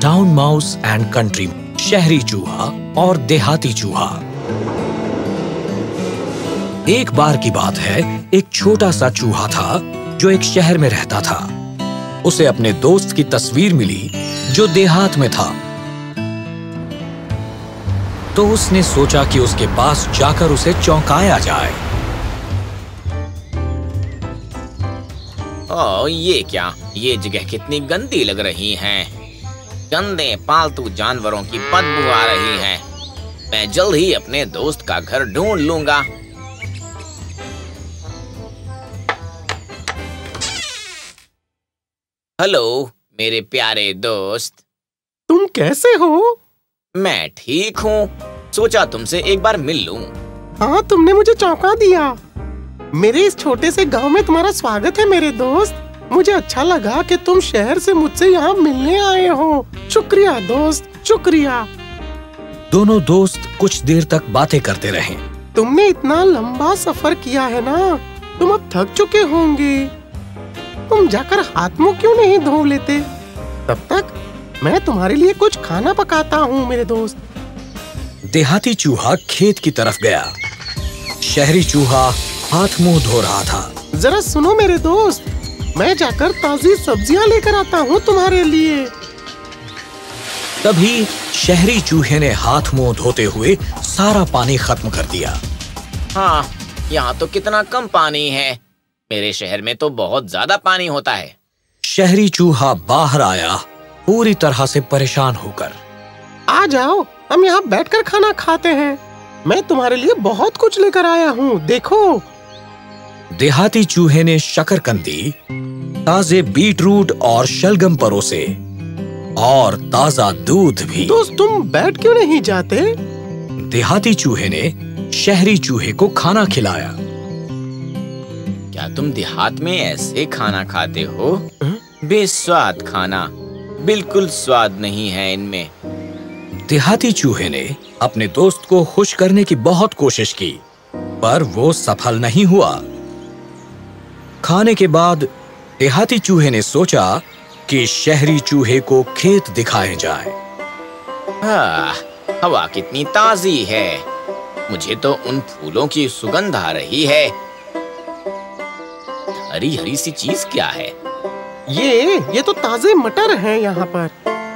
Town mouse and country, शहरी चूहा और देहाती चूहा। एक बार की बात है, एक छोटा सा चूहा था जो एक शहर में रहता था। उसे अपने दोस्त की तस्वीर मिली जो देहात में था, तो उसने सोचा कि उसके पास जाकर उसे चौंकाया जाए। ओह, ये क्या? ये जगह कितनी गंदी लग रही है। गंदे पालतू जानवरों की बदबू आ रही है। मैं जल्द ही अपने दोस्त का घर ढूंढ लूंगा। हेलो मेरे प्यारे दोस्त, तुम कैसे हो? मैं ठीक हूँ। सोचा तुमसे एक बार मिल लूं। हाँ, तुमने मुझे चौंका दिया। मेरे इस छोटे से गांव में तुम्हारा स्वागत है मेरे दोस्त। मुझे अच्छा लगा कि तुम शहर से मुझसे यहाँ मिलने आए हो। शुक्रिया दोस्त, शुक्रिया। दोनों दोस्त कुछ देर तक बातें करते रहे। तुमने इतना लंबा सफर किया है ना, तुम अब थक चुके होंगे। तुम जाकर हाथ मुंह क्यों नहीं धो लेते? तब तक मैं तुम्हारे लिए कुछ खाना पकाता हूँ मेरे दोस्त। देहाती चूहा खेत की तरफ गया। शहरी चूहा हाथ मुंह धो रहा था। जरा सुनो मेरे दोस्त, मैं जाकर ताजी सब्जियां लेकर आता हूँ तुम्हारे लिए। तभी शहरी चूहे ने हाथ मुंह धोते हुए सारा पानी खत्म कर दिया। हाँ, यहाँ तो कितना कम पानी है। मेरे शहर में तो बहुत ज्यादा पानी होता है। शहरी चूहा बाहर आया, पूरी तरह से परेशान होकर। आ जाओ, हम यहाँ बैठकर खाना खाते हैं। मैं तुम्हारे लिए बहुत कुछ लेकर आया हूँ, देखो। देहाती चूहे ने शकरकंदी, ताजे बीटरूट और शलगम परोसे और ताजा दूध भी। दोस्त, तुम बैठ क्यों नहीं जाते? देहाती चूहे ने शहरी चूहे को खाना खिलाया। क्या तुम देहात में ऐसे खाना खाते हो? बेस्वाद खाना, बिल्कुल स्वाद नहीं है इनमें। देहाती चूहे ने अपने दोस्त को खुश करने की बहुत कोशिश की, पर वो सफल नहीं हुआ। खाने के बाद देहाती चूहे ने सोचा कि शहरी चूहे को खेत दिखाए जाए। हवा कितनी ताजी है। मुझे तो उन फूलों की सुगंध आ रही है। हरी हरी सी चीज क्या है? ये तो ताजे मटर हैं यहाँ पर।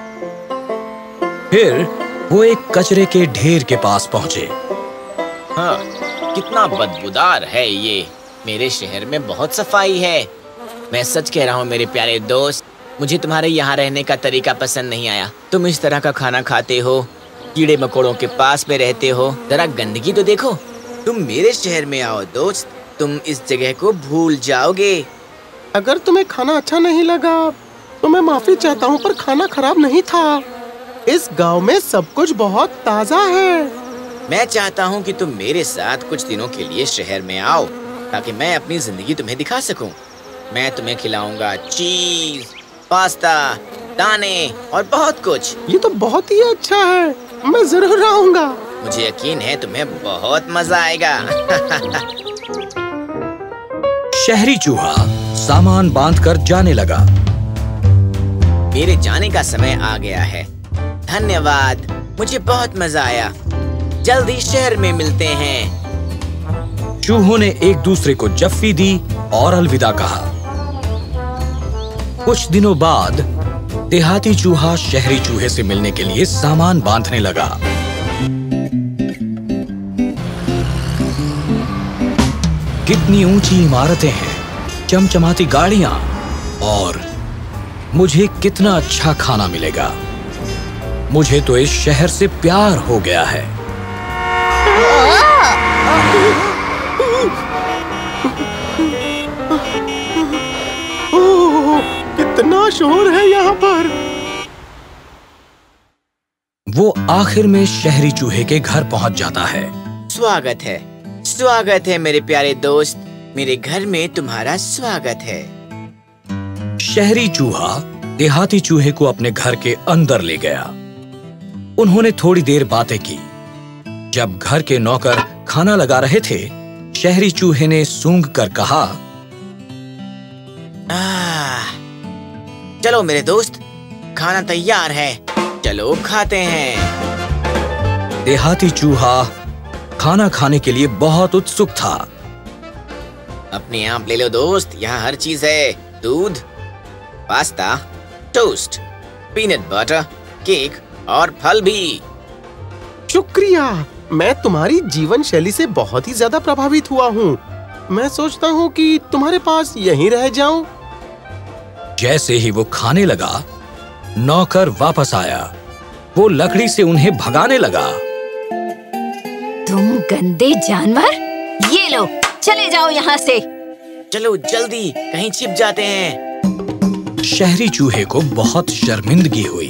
फिर वो एक कचरे के ढेर के पास पहुंचे। हाँ, कितना बदबूदार है ये। मेरे शहर में बहुत सफाई है। मैं सच कह रहा हूँ मेरे प्यारे दोस्त, मुझे तुम्हारे यहाँ रहने का तरीका पसंद नहीं आया। तुम इस तरह का खाना खाते हो, कीड़े मकोड़ों के पास में रहते हो। जरा गंदगी तो देखो। तुम मेरे शहर में आओ दोस्त, तुम इस जगह को भूल जाओगे। अगर तुम्हें खाना अच्छा नहीं लगा तो मैं माफी चाहता हूँ, पर खाना खराब नहीं था। इस गांव में सब कुछ बहुत ताजा है। मैं चाहता हूँ कि तुम मेरे साथ कुछ दिनों के लिए शहर में आओ, ताकि मैं अपनी जिंदगी तुम्हें दिखा सकूं। मैं तुम्हें खिलाऊंगा चीज, पास्ता, दाने और बहुत कुछ। ये तो बहुत ही अच्छा है, मैं जरूर आऊंगा। मुझे यकीन है तुम्हें बहुत मजा आएगा। शहरी चूहा सामान बांधकर जाने लगा। मेरे जाने का समय आ गया है। धन्यवाद, मुझे बहुत मजा आया। जल्दी शहर में मिलते हैं। चूहों ने एक दूसरे को जफ्फी दी और अलविदा कहा। कुछ दिनों बाद देहाती चूहा शहरी चूहे से मिलने के लिए सामान बांधने लगा। कितनी ऊंची इमारतें हैं, चमचमाती गाड़ियां, और मुझे कितना अच्छा खाना मिलेगा। मुझे तो इस शहर से प्यार हो गया है। ओह, कितना शोर है यहाँ पर। वो आखिर में शहरी चूहे के घर पहुंच जाता है। स्वागत है मेरे प्यारे दोस्त। मेरे घर में तुम्हारा स्वागत है। शहरी चूहा देहाती चूहे को अपने घर के अंदर ले गया। उन्होंने थोड़ी देर बातें की। जब घर के नौकर खाना लगा रहे थे, शहरी चूहे ने सूंघ कर कहा, चलो मेरे दोस्त, खाना तैयार है। चलो खाते हैं। देहाती चूहा खाना खाने के लिए बहुत उत्सुक था। अपने आप ले लो दोस्त, यहाँ हर चीज है। दूध, pasta, toast, peanut butter, cake और फल भी। शुक्रिया, मैं तुम्हारी जीवन शैली से बहुत ही ज्यादा प्रभावित हुआ हूँ। मैं सोचता हूँ कि तुम्हारे पास यहीं रह जाऊं। जैसे ही वो खाने लगा, नौकर वापस आया। वो लकड़ी से उन्हें भगाने लगा। तुम गंदे जानवर, ये लो, चले जाओ यहाँ से। चलो जल्दी, कहीं छिप जाते हैं। शहरी चूहे को बहुत शर्मिंदगी हुई।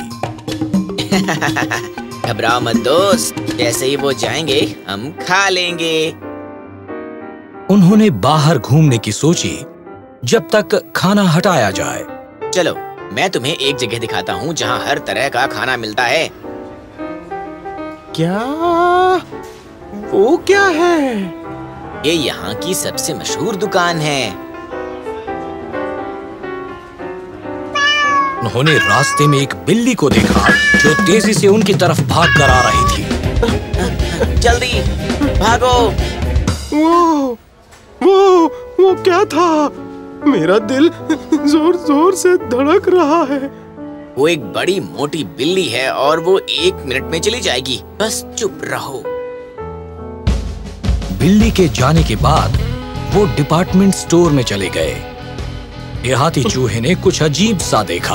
घबराओ मत दोस्त, जैसे ही वो जाएंगे हम खा लेंगे। उन्होंने बाहर घूमने की सोची जब तक खाना हटाया जाए। चलो, मैं तुम्हें एक जगह दिखाता हूँ जहाँ हर तरह का खाना मिलता है। क्या? वो क्या है? ये यहाँ की सबसे मशहूर दुकान है। उन्होंने रास्ते में एक बिल्ली को देखा जो तेजी से उनकी तरफ भाग कर आ रही थी। जल्दी भागो। वो क्या था? मेरा दिल जोर जोर से धड़क रहा है। वो एक बड़ी मोटी बिल्ली है और वो 1 मिनट में चली जाएगी। बस चुप रहो। बिल्ली के जाने के बाद वो डिपार्टमेंट स्टोर में चले गए। देहाती चूहे ने कुछ अजीब सा देखा।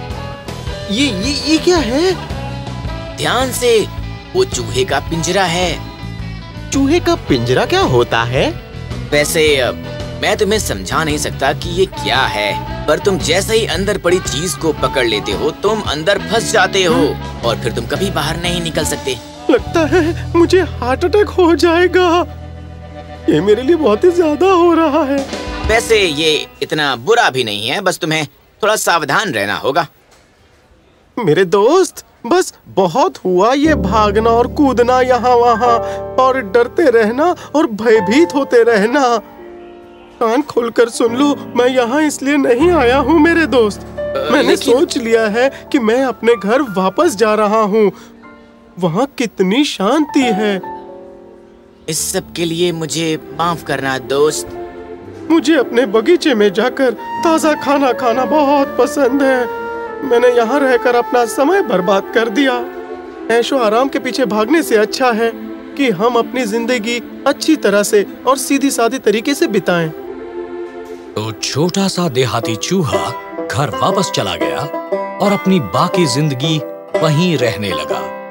ये क्या है? ध्यान से, वो चूहे का पिंजरा है। चूहे का पिंजरा क्या होता है? वैसे मैं तुम्हें समझा नहीं सकता कि ये क्या है, पर तुम जैसे ही अंदर पड़ी चीज को पकड़ लेते हो, तुम अंदर फंस जाते हो और फिर तुम कभी बाहर नहीं निकल सकते। लगता है मुझे हार्ट अटैक हो जाएगा। ये मेरे लिए बहुत ही ज्यादा हो रहा है। वैसे ये इतना बुरा भी नहीं है, बस तुम्हें थोड़ा सावधान रहना होगा। मेरे दोस्त, बस बहुत हुआ ये भागना और कूदना यहाँ वहाँ और डरते रहना और भयभीत होते रहना। कान खोलकर सुन लो, मैं यहाँ इसलिए नहीं आया हूँ मेरे दोस्त। मैंने सोच लिया है कि मैं अपने घर वापस जा रहा हूँ। वहाँ कितनी शांति है। इस सब के लिए मुझे माफ करना दोस्त। मुझे अपने बगीचे में जाकर ताजा खाना खाना बहुत पसंद है। मैंने यहाँ रहकर अपना समय बर्बाद कर दिया। ऐशो आराम के पीछे भागने से अच्छा है कि हम अपनी जिंदगी अच्छी तरह से और सीधी सादी तरीके से बिताएं। तो छोटा सा देहाती चूहा घर वापस चला गया और अपनी बाकी जिंदगी वहीं रहने लगा।